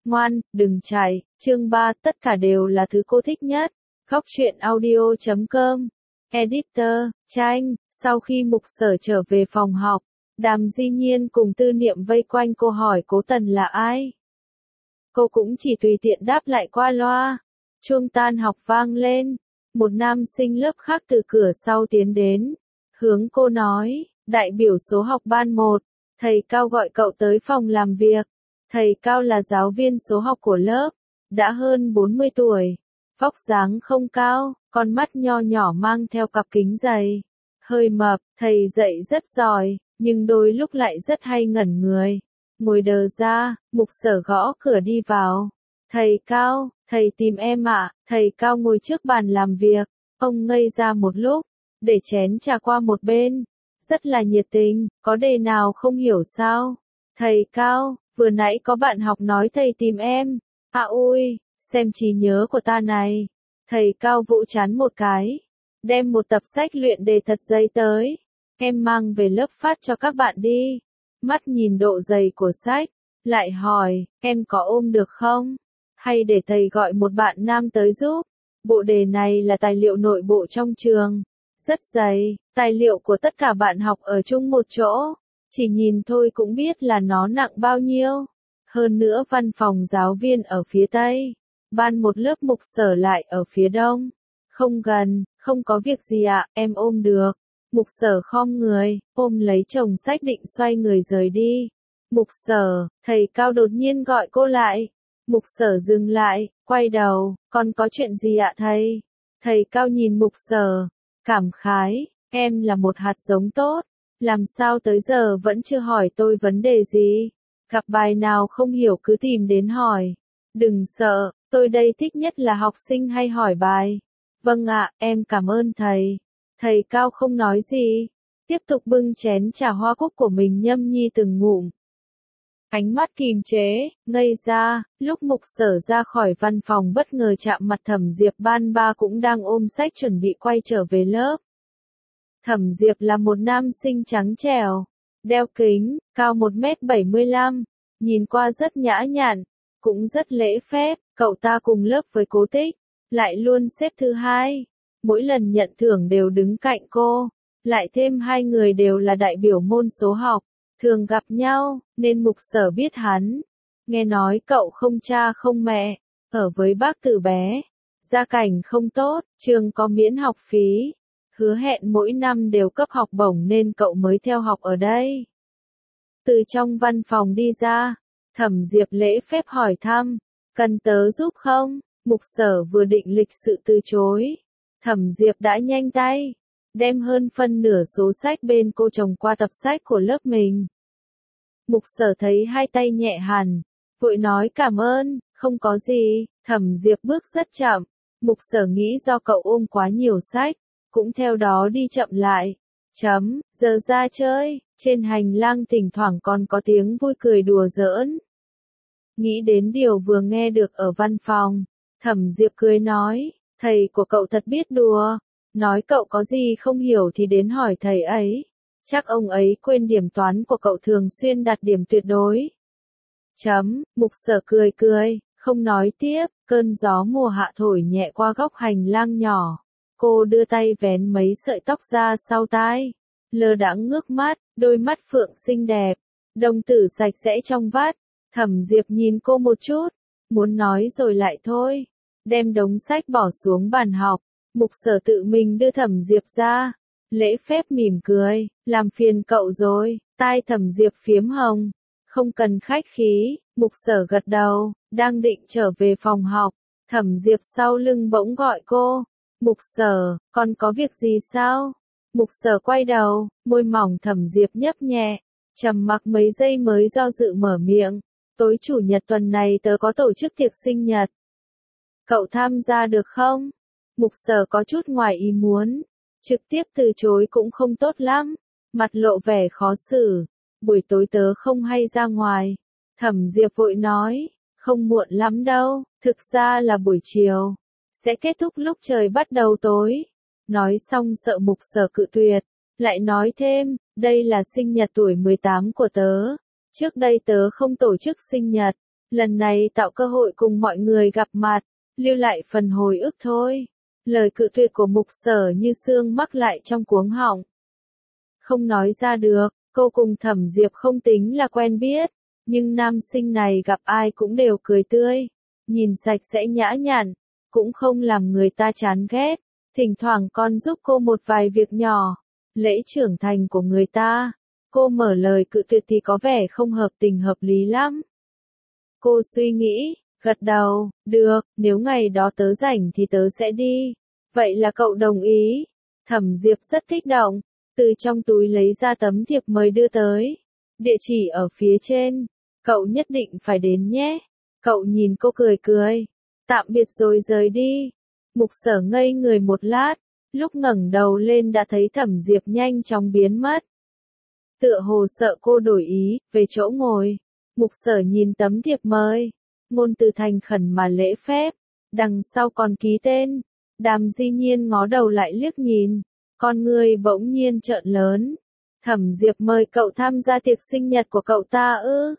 Ngoan, đừng chạy. Chương 3, tất cả đều là thứ cô thích nhất. Góc truyện audio.com. Editor, Tranh. Sau khi Mục Sở trở về phòng học, Đàm Di Nhiên cùng Tư Niệm vây quanh cô hỏi Cố Tần là ai. Cô cũng chỉ tùy tiện đáp lại qua loa. Chuông tan học vang lên. Một nam sinh lớp khác từ cửa sau tiến đến. Hướng cô nói, đại biểu số học ban 1. Thầy Cao gọi cậu tới phòng làm việc. Thầy Cao là giáo viên số học của lớp. Đã hơn 40 tuổi. Vóc dáng không cao, con mắt nho nhỏ mang theo cặp kính dày. Hơi mập, thầy dạy rất giỏi, nhưng đôi lúc lại rất hay ngẩn người. Ngồi đờ ra, Mục Sở gõ cửa đi vào. Thầy Cao, thầy tìm em ạ. Thầy Cao ngồi trước bàn làm việc. Ông ngây ra một lúc, để chén trà qua một bên. Rất là nhiệt tình, có đề nào không hiểu sao? Thầy Cao, vừa nãy có bạn học nói thầy tìm em. À ui, xem trí nhớ của ta này. Thầy Cao vỗ trán một cái. Đem một tập sách luyện đề thật dày tới. Em mang về lớp phát cho các bạn đi. Mắt nhìn độ dày của sách. Lại hỏi, em có ôm được không? Hay để thầy gọi một bạn nam tới giúp? Bộ đề này là tài liệu nội bộ trong trường. Rất dày, tài liệu của tất cả bạn học ở chung một chỗ. Chỉ nhìn thôi cũng biết là nó nặng bao nhiêu. Hơn nữa văn phòng giáo viên ở phía Tây. Ban một lớp Mục Sở lại ở phía Đông. Không gần, không có việc gì ạ, em ôm được. Mục Sở khom người, ôm lấy chồng sách định xoay người rời đi. Mục Sở, thầy Cao đột nhiên gọi cô lại. Mục Sở dừng lại, quay đầu, còn có chuyện gì ạ thầy? Thầy Cao nhìn Mục Sở, cảm khái, em là một hạt giống tốt. Làm sao tới giờ vẫn chưa hỏi tôi vấn đề gì? Gặp bài nào không hiểu cứ tìm đến hỏi. Đừng sợ, tôi đây thích nhất là học sinh hay hỏi bài. Vâng ạ, em cảm ơn thầy. Thầy Cao không nói gì. Tiếp tục bưng chén trà hoa cúc của mình nhâm nhi từng ngụm. Ánh mắt kìm chế, ngây ra, lúc Mục Sở ra khỏi văn phòng bất ngờ chạm mặt Thẩm Diệp ban 3 cũng đang ôm sách chuẩn bị quay trở về lớp. Thẩm Diệp là một nam sinh trắng trẻo, đeo kính, cao 1m75, nhìn qua rất nhã nhặn, cũng rất lễ phép, cậu ta cùng lớp với Cố Tích, lại luôn xếp thứ 2. Mỗi lần nhận thưởng đều đứng cạnh cô, lại thêm hai người đều là đại biểu môn số học, thường gặp nhau, nên Mục Sở biết hắn. Nghe nói cậu không cha không mẹ, ở với bác từ bé, gia cảnh không tốt, trường có miễn học phí. Hứa hẹn mỗi năm đều cấp học bổng nên cậu mới theo học ở đây. Từ trong văn phòng đi ra, Thẩm Diệp lễ phép hỏi thăm, cần tớ giúp không? Mục Sở vừa định lịch sự từ chối. Thẩm Diệp đã nhanh tay, đem hơn phân nửa số sách bên cô chồng qua tập sách của lớp mình. Mục Sở thấy hai tay nhẹ hẳn, vội nói cảm ơn, không có gì. Thẩm Diệp bước rất chậm, Mục Sở nghĩ do cậu ôm quá nhiều sách, cũng theo đó đi chậm lại. Giờ ra chơi, trên hành lang thỉnh thoảng còn có tiếng vui cười đùa giỡn. Nghĩ đến điều vừa nghe được ở văn phòng, Thẩm Diệp cười nói, thầy của cậu thật biết đùa, nói cậu có gì không hiểu thì đến hỏi thầy ấy. Chắc ông ấy quên điểm toán của cậu thường xuyên đạt điểm tuyệt đối. Mục Sở cười cười, không nói tiếp, cơn gió mùa hạ thổi nhẹ qua góc hành lang nhỏ. Cô đưa tay vén mấy sợi tóc ra sau tai, lơ đãng ngước mắt, đôi mắt phượng xinh đẹp, đồng tử sạch sẽ trong vắt. Thẩm Diệp nhìn cô một chút, muốn nói rồi lại thôi, đem đống sách bỏ xuống bàn học. Mục Sở tự mình đưa Thẩm Diệp ra, lễ phép mỉm cười, làm phiền cậu rồi. Tai Thẩm Diệp phiếm hồng, không cần khách khí. Mục Sở gật đầu, đang định trở về phòng học, Thẩm Diệp sau lưng bỗng gọi cô. Mục Sở, con có việc gì sao? Mục Sở quay đầu, môi mỏng Thẩm Diệp nhấp nhẹ, trầm mặc mấy giây mới do dự mở miệng. Tối chủ nhật tuần này tớ có tổ chức tiệc sinh nhật. Cậu tham gia được không? Mục Sở có chút ngoài ý muốn, trực tiếp từ chối cũng không tốt lắm, mặt lộ vẻ khó xử. Buổi tối tớ không hay ra ngoài. Thẩm Diệp vội nói, không muộn lắm đâu, thực ra là buổi chiều, sẽ kết thúc lúc trời bắt đầu tối. Nói xong sợ Mục Sở cự tuyệt, lại nói thêm, đây là sinh nhật tuổi 18 của tớ. Trước đây tớ không tổ chức sinh nhật, Lần này tạo cơ hội cùng mọi người gặp mặt, lưu lại phần hồi ức thôi. Lời cự tuyệt của Mục Sở như xương mắc lại trong cuống họng. Không nói ra được, cô cùng Thẩm Diệp không tính là quen biết, nhưng nam sinh này gặp ai cũng đều cười tươi, nhìn sạch sẽ nhã nhặn, cũng không làm người ta chán ghét, thỉnh thoảng còn giúp cô một vài việc nhỏ, lễ trưởng thành của người ta. Cô mở lời cự tuyệt thì có vẻ không hợp tình hợp lý lắm. Cô suy nghĩ, gật đầu, được, nếu ngày đó tớ rảnh thì tớ sẽ đi. Vậy là cậu đồng ý. Thẩm Diệp rất kích động, từ trong túi lấy ra tấm thiệp mời đưa tới. Địa chỉ ở phía trên, cậu nhất định phải đến nhé. Cậu nhìn cô cười cười, tạm biệt rồi rời đi. Mục Sở ngây người một lát, lúc ngẩng đầu lên đã thấy Thẩm Diệp nhanh chóng biến mất. Tựa hồ sợ cô đổi ý, về chỗ ngồi. Mục Sở nhìn tấm thiệp mời, ngôn từ thành khẩn mà lễ phép, đằng sau còn ký tên. Đàm Di Nhiên ngó đầu lại liếc nhìn, con người bỗng nhiên trợn lớn. Thẩm Diệp mời cậu tham gia tiệc sinh nhật của cậu ta ư?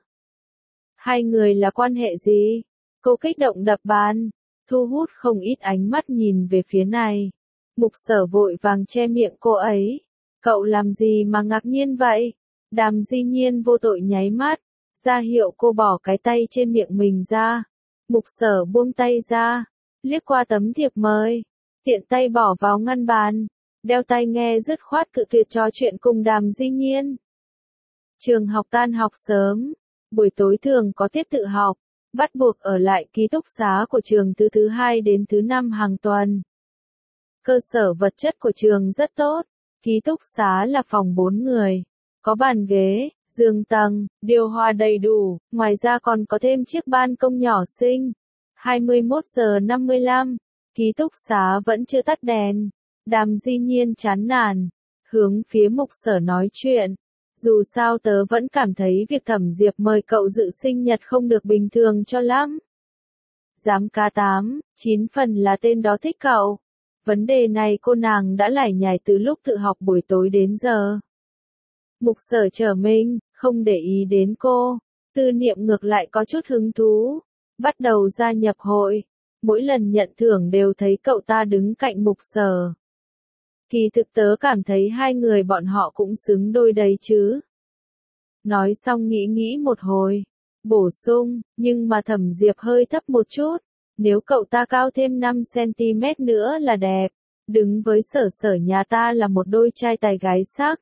Hai người là quan hệ gì? Cô kích động đập bàn, thu hút không ít ánh mắt nhìn về phía này. Mục Sở vội vàng che miệng cô ấy. Cậu làm gì mà ngạc nhiên vậy? Đàm Di Nhiên vô tội nháy mắt, ra hiệu cô bỏ cái tay trên miệng mình ra. Mục Sở buông tay ra, liếc qua tấm thiệp mời, tiện tay bỏ vào ngăn bàn, đeo tai nghe dứt khoát cự tuyệt trò chuyện cùng Đàm Di Nhiên. Trường học tan học sớm, buổi tối thường có tiết tự học, bắt buộc ở lại ký túc xá của trường từ thứ 2 đến thứ 5 hàng tuần. Cơ sở vật chất của trường rất tốt, ký túc xá là phòng 4 người, có bàn ghế, giường tầng, điều hòa đầy đủ, ngoài ra còn có thêm chiếc ban công nhỏ xinh. 21 giờ 55, ký túc xá vẫn chưa tắt đèn. Đàm Di Nhiên chán nản, hướng phía Mục Sở nói chuyện. Dù sao tớ vẫn cảm thấy việc Thẩm Diệp mời cậu dự sinh nhật không được bình thường cho lắm. Giám cá 8, 9 phần là tên đó thích cậu. Vấn đề này cô nàng đã lải nhải từ lúc tự học buổi tối đến giờ. Mục Sở trở mình, không để ý đến cô. Tư Niệm ngược lại có chút hứng thú. Bắt đầu gia nhập hội. Mỗi lần nhận thưởng đều thấy cậu ta đứng cạnh Mục Sở. Kỳ thực tớ cảm thấy hai người bọn họ cũng xứng đôi đấy chứ. Nói xong nghĩ nghĩ một hồi. Bổ sung, nhưng mà Thẩm Diệp hơi thấp một chút. Nếu cậu ta cao thêm 5cm nữa là đẹp. Đứng với Sở Sở nhà ta là một đôi trai tài gái sắc.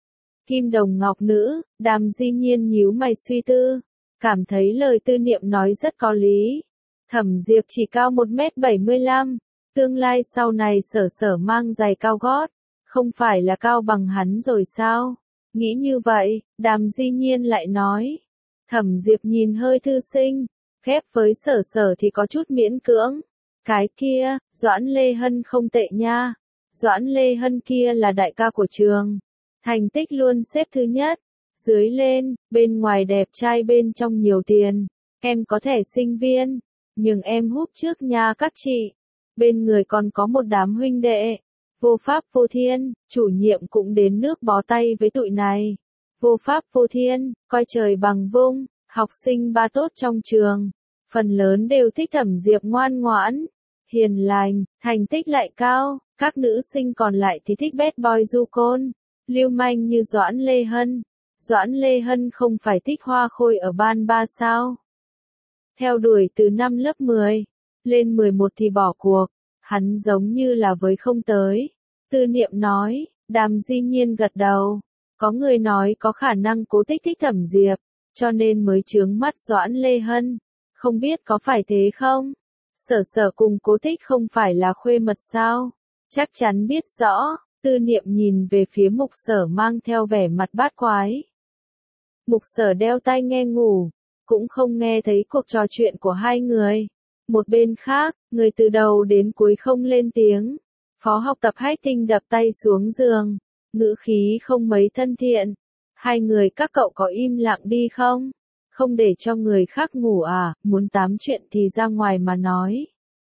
Kim đồng ngọc nữ, Đàm Di Nhiên nhíu mày suy tư. Cảm thấy lời Tư Niệm nói rất có lý. Thẩm Diệp chỉ cao 1m75. Tương lai sau này Sở Sở mang giày cao gót. Không phải là cao bằng hắn rồi sao? Nghĩ như vậy, Đàm Di Nhiên lại nói. Thẩm Diệp nhìn hơi thư sinh. Khép với Sở Sở thì có chút miễn cưỡng. Cái kia, Doãn Lê Hân không tệ nha. Doãn Lê Hân kia là đại ca của trường. Thành tích luôn xếp thứ nhất. Dưới lên, bên ngoài đẹp trai bên trong nhiều tiền. Em có thẻ sinh viên. Nhưng em húp trước nha các chị. Bên người còn có một đám huynh đệ. Vô pháp vô thiên, chủ nhiệm cũng đến nước bó tay với tụi này. Vô pháp vô thiên, coi trời bằng vung, học sinh ba tốt trong trường. Phần lớn đều thích Thẩm Diệp ngoan ngoãn, hiền lành, thành tích lại cao. Các nữ sinh còn lại thì thích bad boy du côn, lưu manh như Doãn Lê Hân. Doãn Lê Hân không phải thích hoa khôi ở ban 3 sao? Theo đuổi từ năm lớp 10, lên 11 thì bỏ cuộc. Hắn giống như là với không tới. Tư Niệm nói, Đàm Di Nhiên gật đầu. Có người nói có khả năng Cố Tích thích Thẩm Diệp, cho nên mới chướng mắt Doãn Lê Hân. Không biết có phải thế không? Sở Sở cùng Cố Tích không phải là khuê mật sao? Chắc chắn biết rõ. Tư Niệm nhìn về phía Mục Sở mang theo vẻ mặt bát quái. Mục Sở đeo tai nghe ngủ, cũng không nghe thấy cuộc trò chuyện của hai người. Một bên khác, người từ đầu đến cuối không lên tiếng. Phó học tập Hách Tinh đập tay xuống giường, ngữ khí không mấy thân thiện. Hai người các cậu có im lặng đi không? Không để cho người khác ngủ à, muốn tám chuyện thì ra ngoài mà nói.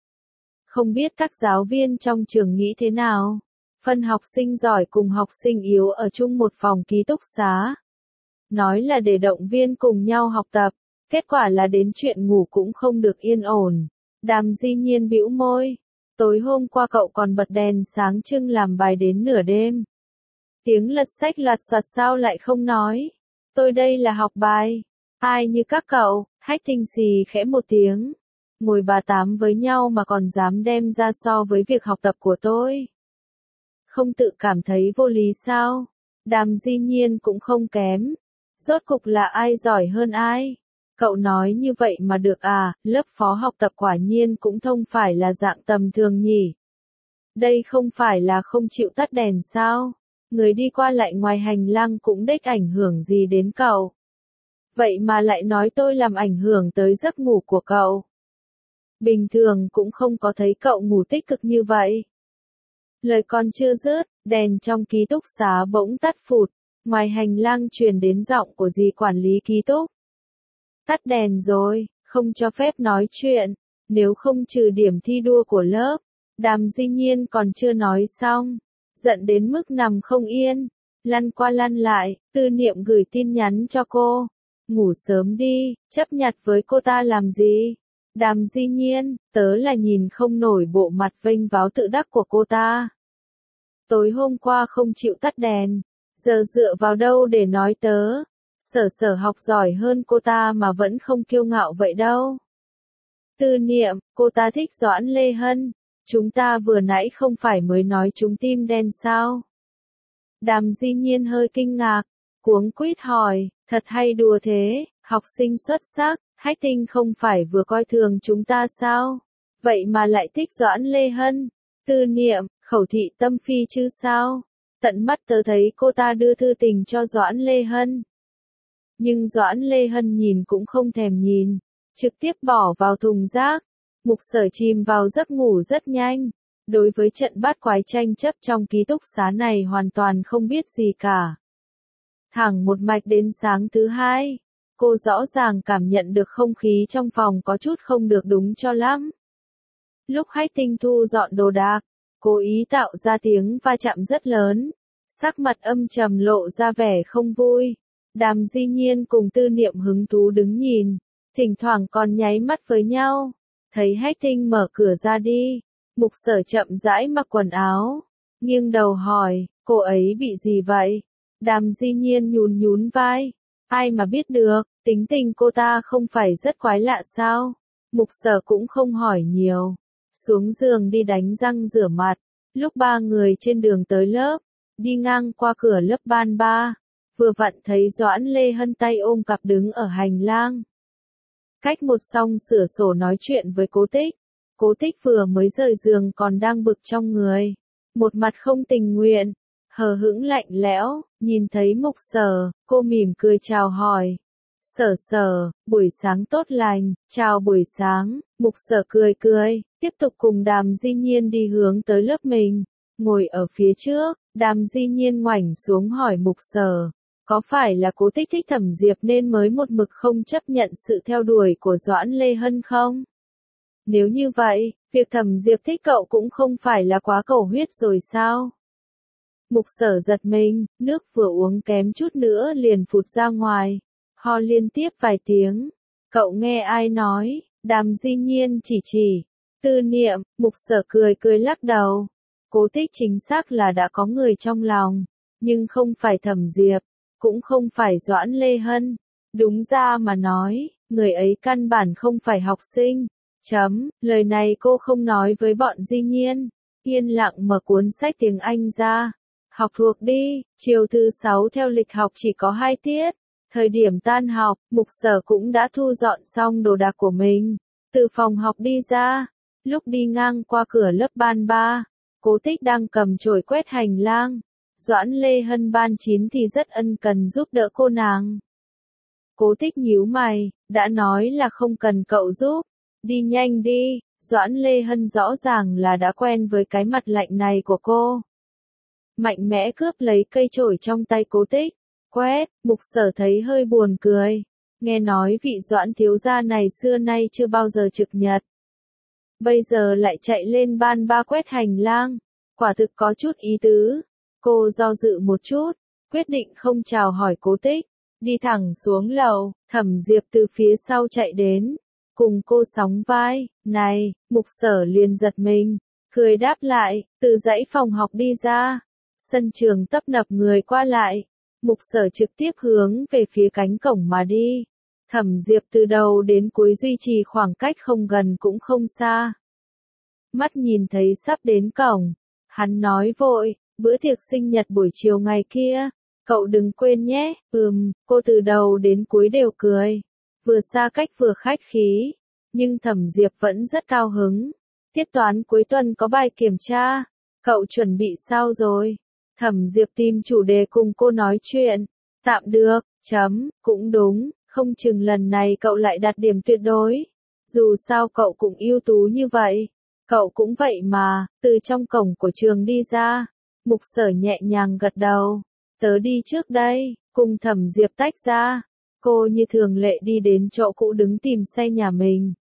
Không biết các giáo viên trong trường nghĩ thế nào? Phân học sinh giỏi cùng học sinh yếu ở chung một phòng ký túc xá. Nói là để động viên cùng nhau học tập. Kết quả là đến chuyện ngủ cũng không được yên ổn. Đàm Di Nhiên bĩu môi. Tối hôm qua cậu còn bật đèn sáng trưng làm bài đến nửa đêm. Tiếng lật sách loạt soạt sao lại không nói. Tôi đây là học bài. Ai như các cậu, Hách Tinh xì khẽ một tiếng. Ngồi bà tám với nhau mà còn dám đem ra so với việc học tập của tôi. Không tự cảm thấy vô lý sao? Đàm Di Nhiên cũng không kém. Rốt cục là ai giỏi hơn ai? Cậu nói như vậy mà được à, lớp phó học tập quả nhiên cũng không phải là dạng tầm thường nhỉ. Đây không phải là không chịu tắt đèn sao? Người đi qua lại ngoài hành lang cũng đếch ảnh hưởng gì đến cậu. Vậy mà lại nói tôi làm ảnh hưởng tới giấc ngủ của cậu. Bình thường cũng không có thấy cậu ngủ tích cực như vậy. Lời còn chưa dứt, đèn trong ký túc xá bỗng tắt phụt. Ngoài hành lang truyền đến giọng của dì quản lý ký túc. Tắt đèn rồi, không cho phép nói chuyện, nếu không trừ điểm thi đua của lớp. Đàm Di Nhiên còn chưa nói xong, giận đến mức nằm không yên, lăn qua lăn lại, Tư Niệm gửi tin nhắn cho cô. Ngủ sớm đi, chấp nhặt với cô ta làm gì? Đàm Di Nhiên, tớ là nhìn không nổi bộ mặt vênh váo tự đắc của cô ta. Tối hôm qua không chịu tắt đèn, giờ dựa vào đâu để nói tớ? Sở học giỏi hơn cô ta mà vẫn không kiêu ngạo vậy đâu. Tư Niệm, cô ta thích Doãn Lê Hân. Chúng ta vừa nãy không phải mới nói chúng tim đen sao? Đàm Di Nhiên hơi kinh ngạc, cuống quýt hỏi, thật hay đùa thế, học sinh xuất sắc, Hách Tinh không phải vừa coi thường chúng ta sao? Vậy mà lại thích Doãn Lê Hân. Tư Niệm, khẩu thị tâm phi chứ sao? Tận mắt tớ thấy cô ta đưa thư tình cho Doãn Lê Hân. Nhưng Doãn Lê Hân nhìn cũng không thèm nhìn, trực tiếp bỏ vào thùng rác. Mục Sở chìm vào giấc ngủ rất nhanh. Đối với trận bát quái tranh chấp trong ký túc xá này hoàn toàn không biết gì cả. Thẳng một mạch đến sáng thứ hai, cô rõ ràng cảm nhận được không khí trong phòng có chút không được đúng cho lắm. Lúc Hách Tinh thu dọn đồ đạc, cố ý tạo ra tiếng va chạm rất lớn, sắc mặt âm trầm lộ ra vẻ không vui. Đàm Di Nhiên cùng Tư Niệm hứng thú đứng nhìn, thỉnh thoảng còn nháy mắt với nhau. Thấy Hách Tinh mở cửa ra đi, Mục Sở chậm rãi mặc quần áo, nghiêng đầu hỏi, cô ấy bị gì vậy? Đàm Di Nhiên nhún nhún vai, ai mà biết được, tính tình cô ta không phải rất quái lạ sao? Mục Sở cũng không hỏi nhiều, xuống giường đi đánh răng rửa mặt. Lúc ba người trên đường tới lớp, đi ngang qua cửa lớp ban ba, vừa vặn thấy Doãn Lê Hân tay ôm cặp đứng ở hành lang. Cách một song sửa sổ nói chuyện với Cố Tích. Cố Tích vừa mới rời giường còn đang bực trong người. Một mặt không tình nguyện, hờ hững lạnh lẽo, nhìn thấy Mục Sở, cô mỉm cười chào hỏi. Sở, buổi sáng tốt lành, chào buổi sáng, Mục Sở cười cười, tiếp tục cùng Đàm Di Nhiên đi hướng tới lớp mình. Ngồi ở phía trước, Đàm Di Nhiên ngoảnh xuống hỏi Mục Sở. Có phải là Cố Tích thích Thẩm Diệp nên mới một mực không chấp nhận sự theo đuổi của Doãn Lê Hân không? Nếu như vậy, việc Thẩm Diệp thích cậu cũng không phải là quá cầu huyết rồi sao? Mục Sở giật mình, nước vừa uống kém chút nữa liền phụt ra ngoài, ho liên tiếp vài tiếng. Cậu nghe ai nói? Đàm Di Nhiên chỉ. Tư Niệm, Mục Sở cười cười lắc đầu. Cố Tích chính xác là đã có người trong lòng, nhưng không phải Thẩm Diệp. Cũng không phải Doãn Lê Hân. Đúng ra mà nói, người ấy căn bản không phải học sinh. Lời này cô không nói với bọn Di Nhiên. Yên lặng mở cuốn sách tiếng Anh ra. Học thuộc đi, chiều thứ 6 theo lịch học chỉ có 2 tiết. Thời điểm tan học, Mục Sở cũng đã thu dọn xong đồ đạc của mình. Từ phòng học đi ra. Lúc đi ngang qua cửa lớp ban 3, Cố Tích đang cầm chổi quét hành lang. Doãn Lê Hân ban 9 thì rất ân cần giúp đỡ cô nàng. Cố Tích nhíu mày, đã nói là không cần cậu giúp. Đi nhanh đi, Doãn Lê Hân rõ ràng là đã quen với cái mặt lạnh này của cô. Mạnh mẽ cướp lấy cây chổi trong tay Cố Tích. Quét, Mục Sở thấy hơi buồn cười. Nghe nói vị Doãn thiếu gia này xưa nay chưa bao giờ trực nhật. Bây giờ lại chạy lên ban 3 quét hành lang. Quả thực có chút ý tứ. Cô do dự một chút, quyết định không chào hỏi Cố Tích. Đi thẳng xuống lầu, Thẩm Diệp từ phía sau chạy đến, cùng cô sóng vai, này, Mục Sở liền giật mình, cười đáp lại, từ dãy phòng học đi ra. Sân trường tấp nập người qua lại, Mục Sở trực tiếp hướng về phía cánh cổng mà đi. Thẩm Diệp từ đầu đến cuối duy trì khoảng cách không gần cũng không xa. Mắt nhìn thấy sắp đến cổng, hắn nói vội, bữa tiệc sinh nhật buổi chiều ngày kia, cậu đừng quên nhé. Cô từ đầu đến cuối đều cười, vừa xa cách vừa khách khí, nhưng Thẩm Diệp vẫn rất cao hứng. Tiết toán cuối tuần có bài kiểm tra, cậu chuẩn bị sao rồi? Thẩm Diệp tìm chủ đề cùng cô nói chuyện, tạm được, cũng đúng, không chừng lần này cậu lại đạt điểm tuyệt đối. Dù sao cậu cũng ưu tú như vậy, cậu cũng vậy mà. Từ trong cổng của trường đi ra, Mục Sở nhẹ nhàng gật đầu, tớ đi trước đây, cùng Thẩm Diệp tách ra. Cô như thường lệ đi đến chỗ cũ đứng tìm xe nhà mình.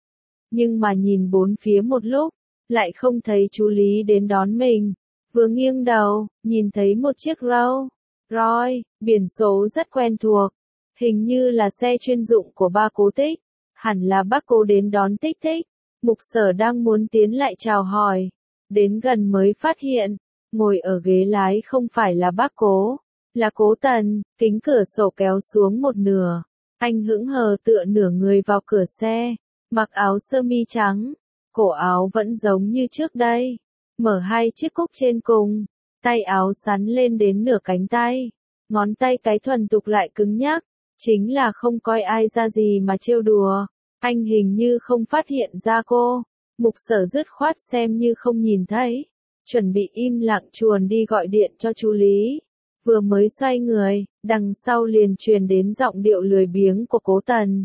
Nhưng mà nhìn bốn phía một lúc, lại không thấy chú Lý đến đón mình. Vừa nghiêng đầu, nhìn thấy một chiếc Rolls Royce, biển số rất quen thuộc. Hình như là xe chuyên dụng của ba Cố Tích. Hẳn là bác Cố đến đón Tích Tích. Mục Sở đang muốn tiến lại chào hỏi. Đến gần mới phát hiện, ngồi ở ghế lái không phải là bác Cố, là Cố Tần. Kính cửa sổ kéo xuống một nửa. Anh hững hờ tựa nửa người vào cửa xe, mặc áo sơ mi trắng. Cổ áo vẫn giống như trước đây, mở hai chiếc cúc trên cùng, tay áo sắn lên đến nửa cánh tay, ngón tay cái thuần tục lại cứng nhắc, chính là không coi ai ra gì mà trêu đùa. Anh hình như không phát hiện ra cô. Mục Sở dứt khoát xem như không nhìn thấy, chuẩn bị im lặng chuồn đi gọi điện cho chú Lý. Vừa mới xoay người, đằng sau liền truyền đến giọng điệu lười biếng của Cố Tần.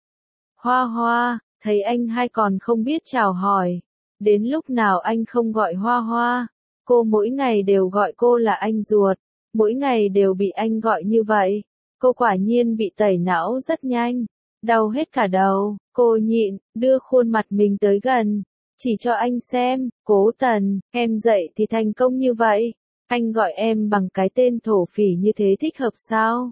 Hoa Hoa, thấy anh hai còn không biết chào hỏi. Đến lúc nào anh không gọi Hoa Hoa? Cô mỗi ngày đều gọi cô là anh ruột, mỗi ngày đều bị anh gọi như vậy. Cô quả nhiên bị tẩy não rất nhanh, đau hết cả đầu. Cô nhịn, đưa khuôn mặt mình tới gần, chỉ cho anh xem. Cố Tần, em dậy thì thành công như vậy, anh gọi em bằng cái tên thổ phỉ như thế thích hợp sao?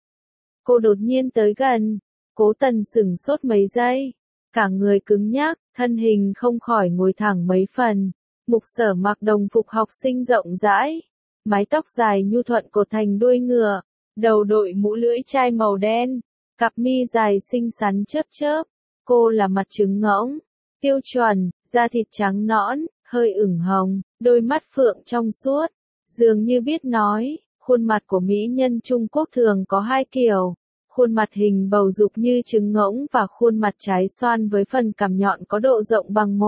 Cô đột nhiên tới gần, Cố Tần sửng sốt mấy giây, cả người cứng nhắc, thân hình không khỏi ngồi thẳng mấy phần. Mục Sở mặc đồng phục học sinh rộng rãi, mái tóc dài nhu thuận cột thành đuôi ngựa, đầu đội mũ lưỡi chai màu đen, cặp mi dài xinh xắn chớp chớp. Cô là mặt trứng ngỗng, tiêu chuẩn, da thịt trắng nõn, hơi ửng hồng, đôi mắt phượng trong suốt, dường như biết nói. Khuôn mặt của mỹ nhân Trung Quốc thường có hai kiểu, khuôn mặt hình bầu dục như trứng ngỗng và khuôn mặt trái xoan với phần cằm nhọn có độ rộng bằng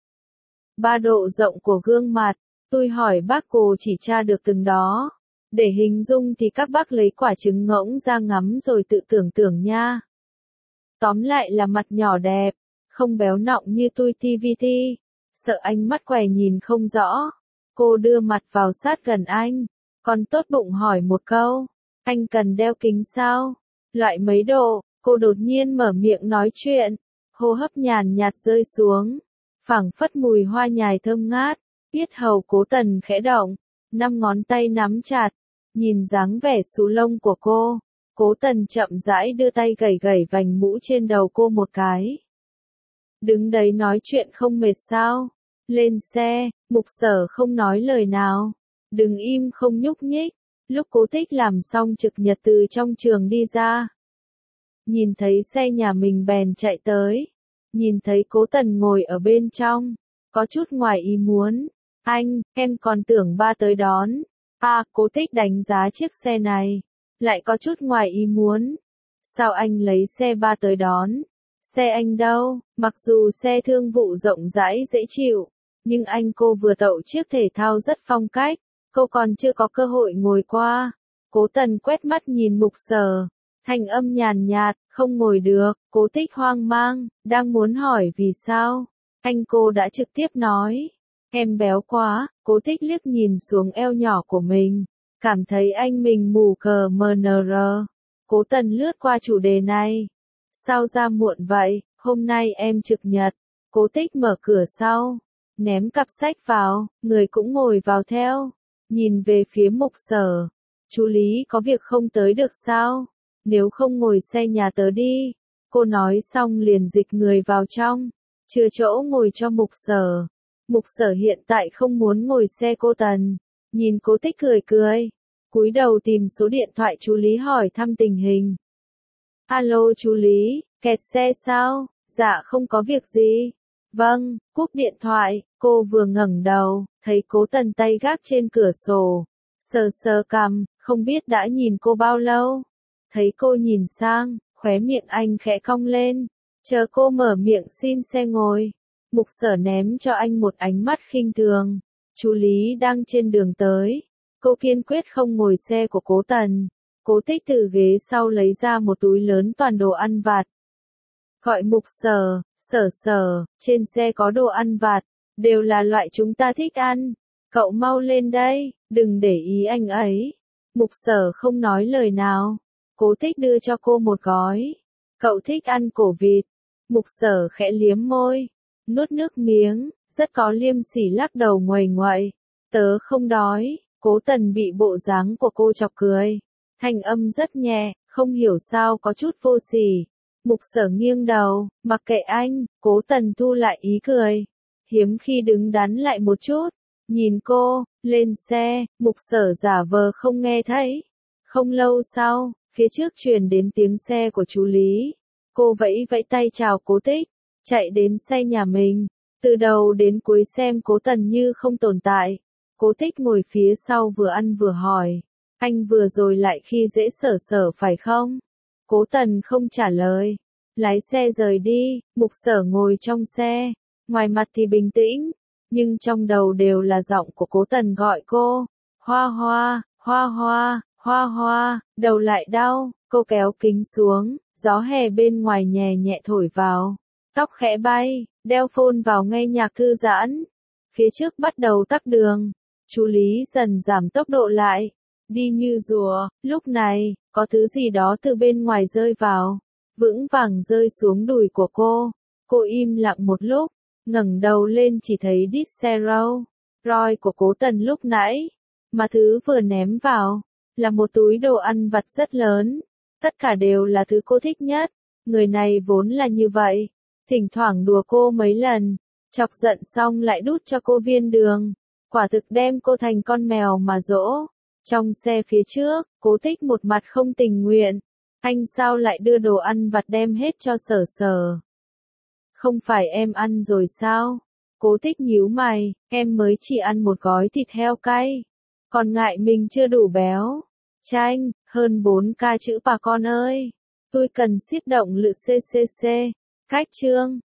1/3 độ rộng của gương mặt. Tôi hỏi bác cô chỉ tra được từng đó. Để hình dung thì các bác lấy quả trứng ngỗng ra ngắm rồi tự tưởng tượng nha. Tóm lại là mặt nhỏ đẹp, không béo nọng như tôi TVT. Sợ anh mắt què nhìn không rõ, cô đưa mặt vào sát gần anh, còn tốt bụng hỏi một câu, anh cần đeo kính sao? Loại mấy độ? Cô đột nhiên mở miệng nói chuyện, hô hấp nhàn nhạt rơi xuống, phảng phất mùi hoa nhài thơm ngát. Yết hầu Cố Tần khẽ động, 5 ngón tay nắm chặt, nhìn dáng vẻ xù lông của cô. Cố Tần chậm rãi đưa tay gẩy gẩy vành mũ trên đầu cô một cái. Đứng đấy nói chuyện không mệt sao? Lên xe. Mục Sở không nói lời nào, đứng im không nhúc nhích. Lúc Cố Tích làm xong trực nhật từ trong trường đi ra, nhìn thấy xe nhà mình bèn chạy tới, nhìn thấy Cố Tần ngồi ở bên trong, có chút ngoài ý muốn. Anh, em còn tưởng ba tới đón. Cố Tích đánh giá chiếc xe này, lại có chút ngoài ý muốn. Sao anh lấy xe ba tới đón? Xe anh đâu? Mặc dù xe thương vụ rộng rãi dễ chịu, nhưng cô vừa tậu chiếc thể thao rất phong cách, cô còn chưa có cơ hội ngồi qua. Cố Tần quét mắt nhìn Mục Sở, thanh âm nhàn nhạt, không ngồi được. Cố Tích hoang mang, đang muốn hỏi vì sao. Cô đã trực tiếp nói, em béo quá. Cố Tích liếc nhìn xuống eo nhỏ của mình, cảm thấy mình mù cờ MNR. Cố Tần lướt qua chủ đề này. Sao ra muộn vậy? Hôm nay em trực nhật. Cố Tích mở cửa sau, ném cặp sách vào, người cũng ngồi vào theo. Nhìn về phía Mục Sở, chú Lý có việc không tới được sao? nếu không ngồi xe nhà tớ đi. Cô nói xong liền dịch người vào trong, chừa chỗ ngồi cho Mục Sở. Mục Sở hiện tại không muốn ngồi xe cô Tần, nhìn Cố Tích cười cười, cúi đầu tìm số điện thoại chú Lý hỏi thăm tình hình. Alo chú Lý, kẹt xe sao? Dạ không có việc gì. Vâng, cúp điện thoại, cô vừa ngẩng đầu, thấy Cố Tần tay gác trên cửa sổ, sờ sờ cằm, không biết đã nhìn cô bao lâu. Thấy cô nhìn sang, khóe miệng anh khẽ cong lên, chờ cô mở miệng xin xe ngồi. Mục Sở ném cho anh một ánh mắt khinh thường. Chú Lý đang trên đường tới, cô kiên quyết không ngồi xe của Cố Tần. Cố Tích từ ghế sau lấy ra một túi lớn toàn đồ ăn vặt. Gọi Mục Sở, Sở, trên xe có đồ ăn vặt, đều là loại chúng ta thích ăn. Cậu mau lên đây, đừng để ý anh ấy. Mục Sở không nói lời nào. Cố Tích đưa cho cô một gói. Cậu thích ăn cổ vịt. Mục Sở khẽ liếm môi, nuốt nước miếng, rất có liêm sỉ lắc đầu nguầy nguậy. Tớ không đói. Cố Tần bị bộ dáng của cô chọc cười. Thanh âm rất nhẹ, không hiểu sao có chút vô sỉ. Mục Sở nghiêng đầu, mặc kệ anh. Cố Tần thu lại ý cười, hiếm khi đứng đắn lại một chút. Nhìn cô, lên xe. Mục Sở giả vờ không nghe thấy. Không lâu sau, phía trước truyền đến tiếng xe của chú Lý. Cô vẫy vẫy tay chào Cố Tích, chạy đến xe nhà mình. Từ đầu đến cuối xem Cố Tần như không tồn tại. Cố Tích ngồi phía sau vừa ăn vừa hỏi, anh vừa rồi lại khi dễ Sở phải không? Cố Tần không trả lời, lái xe rời đi. Mục Sở ngồi trong xe, ngoài mặt thì bình tĩnh, nhưng trong đầu đều là giọng của Cố Tần gọi cô. Hoa hoa, đầu lại đau. Cô kéo kính xuống, gió hè bên ngoài nhẹ nhẹ thổi vào, tóc khẽ bay, đeo phone vào nghe nhạc thư giãn. Phía trước bắt đầu tắc đường, chú Lý dần giảm tốc độ lại, đi như rùa. Lúc này, có thứ gì đó từ bên ngoài rơi vào, vững vàng rơi xuống đùi của cô. Cô im lặng một lúc, ngẩng đầu lên chỉ thấy đít xe Rolls-Royce của Cố Tần lúc nãy, mà thứ vừa ném vào là một túi đồ ăn vặt rất lớn. Tất cả đều là thứ cô thích nhất. Người này vốn là như vậy, thỉnh thoảng đùa cô mấy lần, chọc giận xong lại đút cho cô viên đường, quả thực đem cô thành con mèo mà dỗ. Trong xe phía trước, Cố Tích một mặt không tình nguyện. Anh sao lại đưa đồ ăn vặt đem hết cho Sở? Không phải em ăn rồi sao? Cố Tích nhíu mày, em mới chỉ ăn một gói thịt heo cay, còn ngại mình chưa đủ béo. Chanh, hơn 4k chữ bà con ơi. Tôi cần siết động lự CCC. Cách chương.